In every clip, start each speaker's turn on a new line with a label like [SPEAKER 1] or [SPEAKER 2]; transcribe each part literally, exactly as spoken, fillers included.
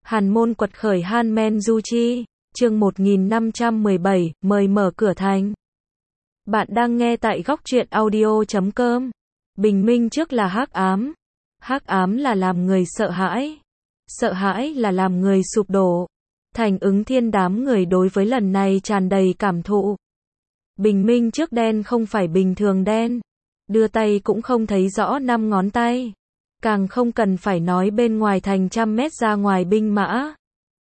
[SPEAKER 1] Hàn Môn quật khởi Han Men Du Chi, chương một nghìn năm trăm mười bảy, mời mở cửa thành. Bạn đang nghe tại góc truyện audio chấm com. Bình minh trước là hắc ám. Hắc ám là làm người sợ hãi. Sợ hãi là làm người sụp đổ. Thành Ứng Thiên đám người đối với lần này tràn đầy cảm thụ. Bình minh trước đen không phải bình thường đen. Đưa tay cũng không thấy rõ năm ngón tay. Càng không cần phải nói bên ngoài thành trăm mét ra ngoài binh mã.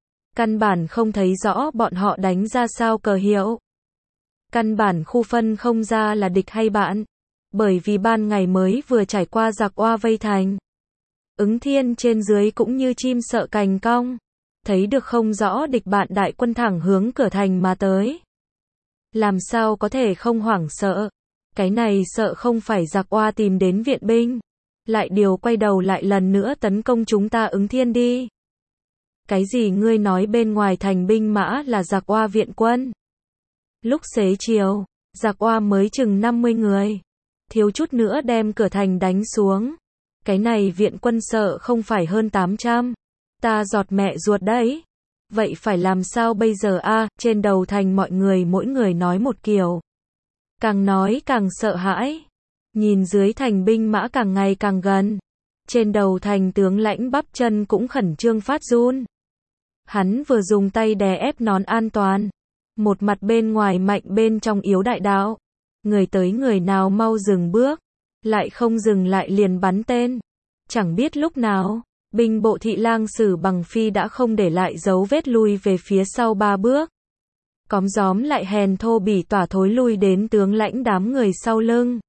[SPEAKER 1] Căn bản không thấy rõ bọn họ đánh ra sao cờ hiệu. Căn bản khu phân không ra là địch hay bạn. Bởi vì ban ngày mới vừa trải qua giặc oa vây thành. Ứng Thiên trên dưới cũng như chim sợ cành cong. Thấy được không rõ địch bạn đại quân thẳng hướng cửa thành mà tới. Làm sao có thể không hoảng sợ. Cái này sợ không phải giặc oa tìm đến viện binh. Lại điều quay đầu lại lần nữa tấn công chúng ta Ứng Thiên đi. Cái gì ngươi nói bên ngoài thành binh mã là giặc oa viện quân? Lúc xế chiều, giặc oa mới chừng năm mươi người. Thiếu chút nữa đem cửa thành đánh xuống. Cái này viện quân sợ không phải hơn tám trăm. Ta giọt mẹ ruột đấy. Vậy phải làm sao bây giờ a? À, trên đầu thành mọi người mỗi người nói một kiểu. Càng nói càng sợ hãi. Nhìn dưới thành binh mã càng ngày càng gần. Trên đầu thành tướng lãnh bắp chân cũng khẩn trương phát run. Hắn vừa dùng tay đè ép nón an toàn. Một mặt bên ngoài mạnh bên trong yếu đại đạo. Người tới người nào mau dừng bước. Lại không dừng lại liền bắn tên. Chẳng biết lúc nào, binh bộ thị lang Sử Bằng Phi đã không để lại dấu vết lui về phía sau ba bước. Cóm gióm lại hèn thô bỉ tỏa thối lui đến tướng lãnh đám người sau lưng.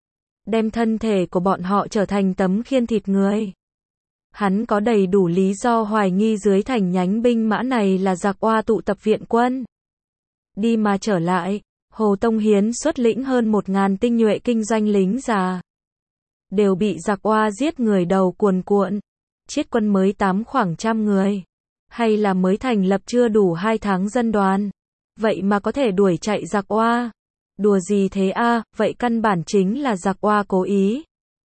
[SPEAKER 1] Đem thân thể của bọn họ trở thành tấm khiên thịt người. Hắn có đầy đủ lý do hoài nghi dưới thành nhánh binh mã này là giặc oa tụ tập viện quân. Đi mà trở lại, Hồ Tông Hiến xuất lĩnh hơn một ngàn tinh nhuệ kinh doanh lính già. Đều bị giặc oa giết người đầu cuồn cuộn. Chiết quân mới tám khoảng trăm người. Hay là mới thành lập chưa đủ hai tháng dân đoàn. Vậy mà có thể đuổi chạy giặc oa. Đùa gì thế a? À, vậy căn bản chính là giặc oa cố ý.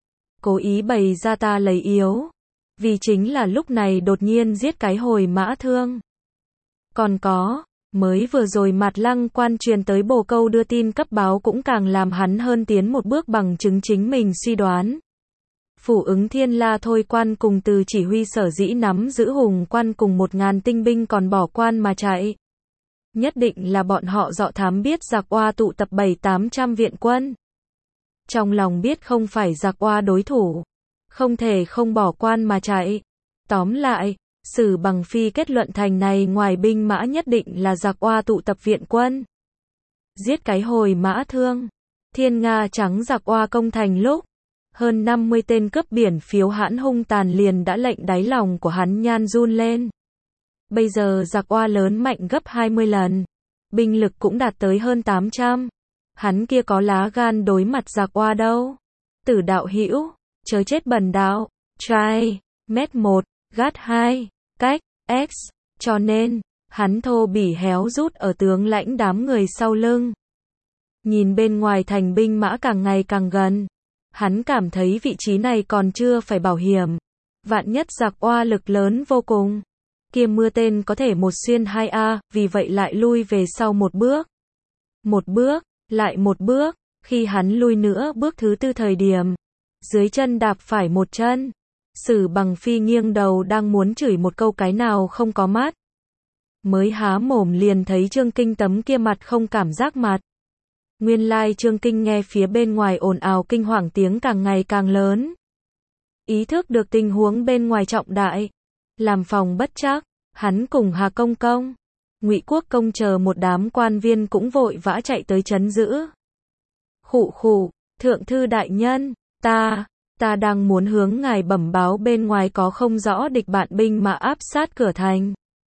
[SPEAKER 1] Cố ý bày ra ta lấy yếu. Vì chính là lúc này đột nhiên giết cái hồi mã thương. Còn có, mới vừa rồi Mạt Lăng quan truyền tới bồ câu đưa tin cấp báo cũng càng làm hắn hơn tiến một bước bằng chứng chính mình suy đoán. Phủ Ứng Thiên La thôi quan cùng từ chỉ huy sở dĩ nắm giữ Hùng quan cùng một ngàn tinh binh còn bỏ quan mà chạy. Nhất định là bọn họ dọ thám biết giặc oa tụ tập bảy tám trăm viện quân. Trong lòng biết không phải giặc oa đối thủ. Không thể không bỏ quan mà chạy. Tóm lại, Sử Bằng Phi kết luận thành này ngoài binh mã nhất định là giặc oa tụ tập viện quân. Giết cái hồi mã thương. Thiên Nga trắng giặc oa công thành lúc. Hơn năm mươi tên cướp biển phiếu hãn hung tàn liền đã lệnh đáy lòng của hắn nhan run lên. Bây giờ giặc oa lớn mạnh gấp hai mươi lần. Binh lực cũng đạt tới hơn tám trăm. Hắn kia có lá gan đối mặt giặc oa đâu. Tử đạo hữu, chớ chết bần đạo. Try, mét một, gát hai, cách, X. Cho nên, hắn thô bỉ héo rút ở tướng lãnh đám người sau lưng. Nhìn bên ngoài thành binh mã càng ngày càng gần. Hắn cảm thấy vị trí này còn chưa phải bảo hiểm. Vạn nhất giặc oa lực lớn vô cùng. Kia mưa tên có thể một xuyên hai a, vì vậy lại lui về sau một bước. Một bước, lại một bước, khi hắn lui nữa bước thứ tư thời điểm. Dưới chân đạp phải một chân. Sử Bằng Phi nghiêng đầu đang muốn chửi một câu cái nào không có mắt. Mới há mồm liền thấy Trương Kinh tấm kia mặt không cảm giác mặt. Nguyên lai Trương Kinh nghe phía bên ngoài ồn ào kinh hoàng tiếng càng ngày càng lớn. Ý thức được tình huống bên ngoài trọng đại. Làm phòng bất trắc, hắn cùng Hà Công Công, Ngụy Quốc Công chờ một đám quan viên cũng vội vã chạy tới trấn giữ. Khụ khụ, thượng thư đại nhân, ta, ta đang muốn hướng ngài bẩm báo bên ngoài có không rõ địch bạn binh mà áp sát cửa thành.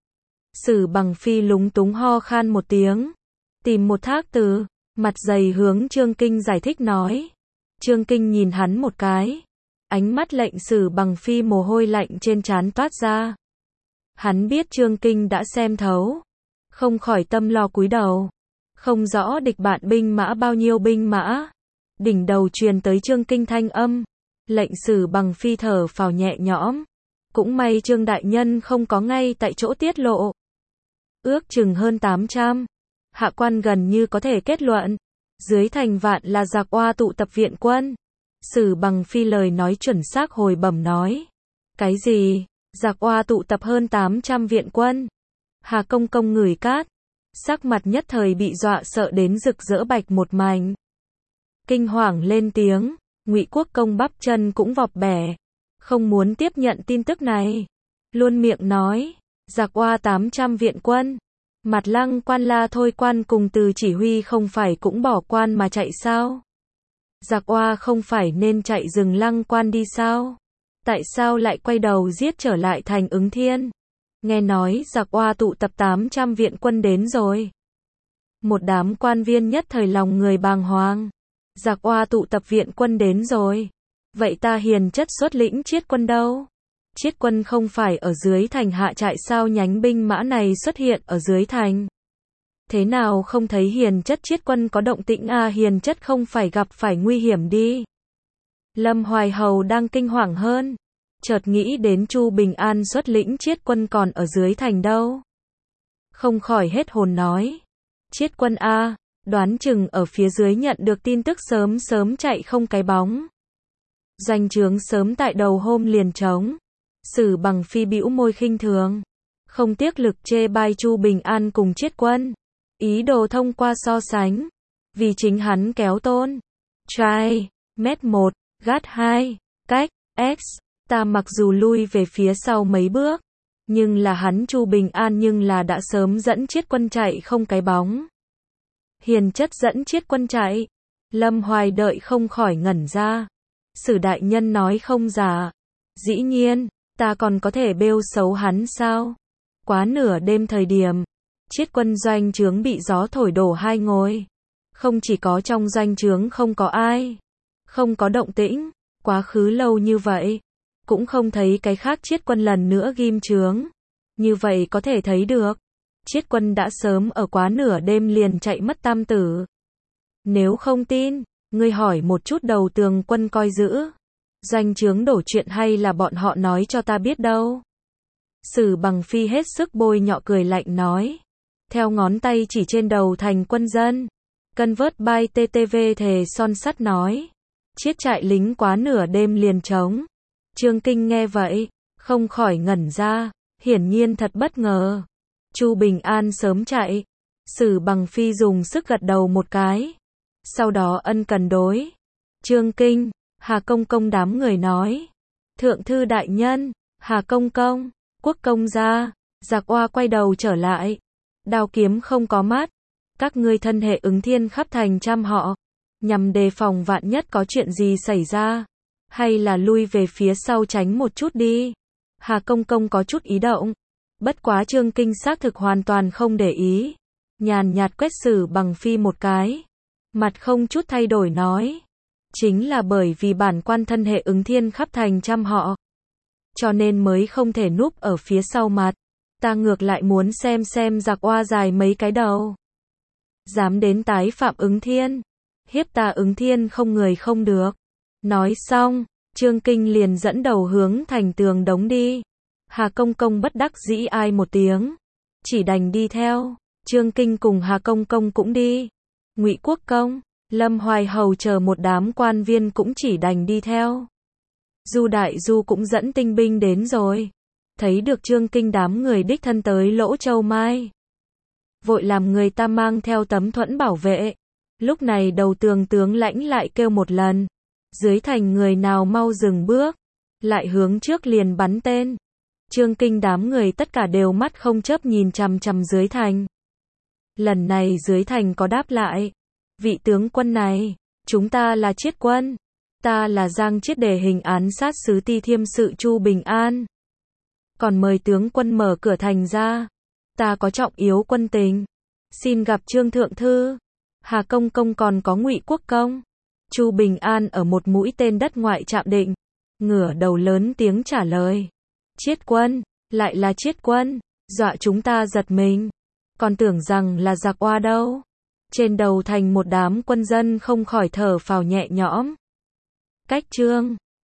[SPEAKER 1] Sử Bằng Phi lúng túng ho khan một tiếng, tìm một thác từ, mặt dày hướng Trương Kinh giải thích nói. Trương Kinh nhìn hắn một cái. Ánh mắt lệnh Sử Bằng Phi mồ hôi lạnh trên trán toát ra. Hắn biết Trương Kinh đã xem thấu. Không khỏi tâm lo cúi đầu. Không rõ địch bạn binh mã bao nhiêu binh mã. Đỉnh đầu truyền tới Trương Kinh thanh âm. Lệnh Sử Bằng Phi thở phào nhẹ nhõm. Cũng may Trương đại nhân không có ngay tại chỗ tiết lộ. Ước chừng hơn tám trăm. Hạ quan gần như có thể kết luận. Dưới thành vạn là giặc oa tụ tập viện quân. Sử Bằng Phi lời nói chuẩn xác hồi bẩm nói. Cái gì? Giặc oa tụ tập hơn tám trăm viện quân. Hà Công Công ngửi cát. Sắc mặt nhất thời bị dọa sợ đến rực rỡ bạch một mảnh. Kinh hoàng lên tiếng. Ngụy Quốc Công bắp chân cũng vọp bẻ. Không muốn tiếp nhận tin tức này. Luôn miệng nói. Giặc oa tám trăm viện quân. Mặt Lăng Quan la thôi quan cùng từ chỉ huy không phải cũng bỏ quan mà chạy sao? Giặc oa không phải nên chạy rừng Lăng Quan đi sao? Tại sao lại quay đầu giết trở lại thành Ứng Thiên? Nghe nói giặc oa tụ tập tám trăm viện quân đến rồi. Một đám quan viên nhất thời lòng người bàng hoàng. Giặc oa tụ tập viện quân đến rồi. Vậy ta hiền chất xuất lĩnh chiết quân đâu? Chiết quân không phải ở dưới thành hạ trại sao nhánh binh mã này xuất hiện ở dưới thành? Thế nào không thấy hiền chất chiết quân có động tĩnh à, hiền chất không phải gặp phải nguy hiểm đi. Lâm Hoài Hầu đang kinh hoàng hơn. Chợt nghĩ đến Chu Bình An xuất lĩnh chiết quân còn ở dưới thành đâu. Không khỏi hết hồn nói. Chiết quân a, đoán chừng ở phía dưới nhận được tin tức sớm sớm chạy không cái bóng. Doanh trướng sớm tại đầu hôm liền trống. Sử Bằng Phi bĩu môi khinh thường. Không tiếc lực chê bai Chu Bình An cùng chiết quân. Ý đồ thông qua so sánh. Vì chính hắn kéo tôn. Trai, mét một, gát hai, cách, X. Ta mặc dù lui về phía sau mấy bước. Nhưng là hắn Chu Bình An nhưng là đã sớm dẫn chiết quân chạy không cái bóng. Hiền chất dẫn chiết quân chạy. Lâm Hoài đợi không khỏi ngẩn ra. Sử đại nhân nói không giả. Dĩ nhiên, ta còn có thể bêu xấu hắn sao? Quá nửa đêm thời điểm. Chiết quân doanh trướng bị gió thổi đổ hai ngôi. Không chỉ có trong doanh trướng không có ai. Không có động tĩnh. Quá khứ lâu như vậy. Cũng không thấy cái khác chiết quân lần nữa ghim trướng. Như vậy có thể thấy được. Chiết quân đã sớm ở quá nửa đêm liền chạy mất tam tử. Nếu không tin, ngươi hỏi một chút đầu tường quân coi giữ. Doanh trướng đổ chuyện hay là bọn họ nói cho ta biết đâu. Sử Bằng Phi hết sức bôi nhọ cười lạnh nói. Theo ngón tay chỉ trên đầu thành quân dân. Cân vớt bai tê tê vê thề son sắt nói. Chiết trại lính quá nửa đêm liền trống. Trương Kinh nghe vậy, không khỏi ngẩn ra, hiển nhiên thật bất ngờ. Chu Bình An sớm chạy. Sử Bằng Phi dùng sức gật đầu một cái. Sau đó ân cần đối. Trương Kinh, Hà Công Công đám người nói. Thượng thư đại nhân, Hà Công Công, Quốc công gia, giặc oa quay đầu trở lại. Đao kiếm không có mắt. Các ngươi thân hệ Ứng Thiên khắp thành trăm họ. Nhằm đề phòng vạn nhất có chuyện gì xảy ra. Hay là lui về phía sau tránh một chút đi. Hà Công Công có chút ý động. Bất quá Trương Kinh xác thực hoàn toàn không để ý. Nhàn nhạt quét Sử Bằng Phi một cái. Mặt không chút thay đổi nói. Chính là bởi vì bản quan thân hệ Ứng Thiên khắp thành trăm họ. Cho nên mới không thể núp ở phía sau mặt. Ta ngược lại muốn xem xem giặc oa dài mấy cái đầu. Dám đến tái phạm Ứng Thiên. Hiếp ta Ứng Thiên không người không được. Nói xong, Trương Kinh liền dẫn đầu hướng thành tường đống đi. Hà Công Công bất đắc dĩ ai một tiếng. Chỉ đành đi theo. Trương Kinh cùng Hà Công Công cũng đi. Ngụy Quốc Công, Lâm Hoài Hầu chờ một đám quan viên cũng chỉ đành đi theo. Du Đại Du cũng dẫn tinh binh đến rồi. Thấy được Trương Kinh đám người đích thân tới Lỗ Châu Mai. Vội làm người ta mang theo tấm thuẫn bảo vệ. Lúc này đầu tường tướng lãnh lại kêu một lần. Dưới thành người nào mau dừng bước. Lại hướng trước liền bắn tên. Trương Kinh đám người tất cả đều mắt không chớp nhìn chằm chằm dưới thành. Lần này dưới thành có đáp lại. Vị tướng quân này, chúng ta là chiết quân. Ta là Giang Chiết đề hình án sát sứ Ti Thiêm sự Chu Bình An. Còn mời tướng quân mở cửa thành ra. Ta có trọng yếu quân tình. Xin gặp Trương Thượng Thư. Hà Công Công còn có Ngụy Quốc Công. Chu Bình An ở một mũi tên đất ngoại trạm định. Ngửa đầu lớn tiếng trả lời. Chiết quân, lại là chiết quân. Dọa chúng ta giật mình. Còn tưởng rằng là giặc oa đâu. Trên đầu thành một đám quân dân không khỏi thở phào nhẹ nhõm. Cách chương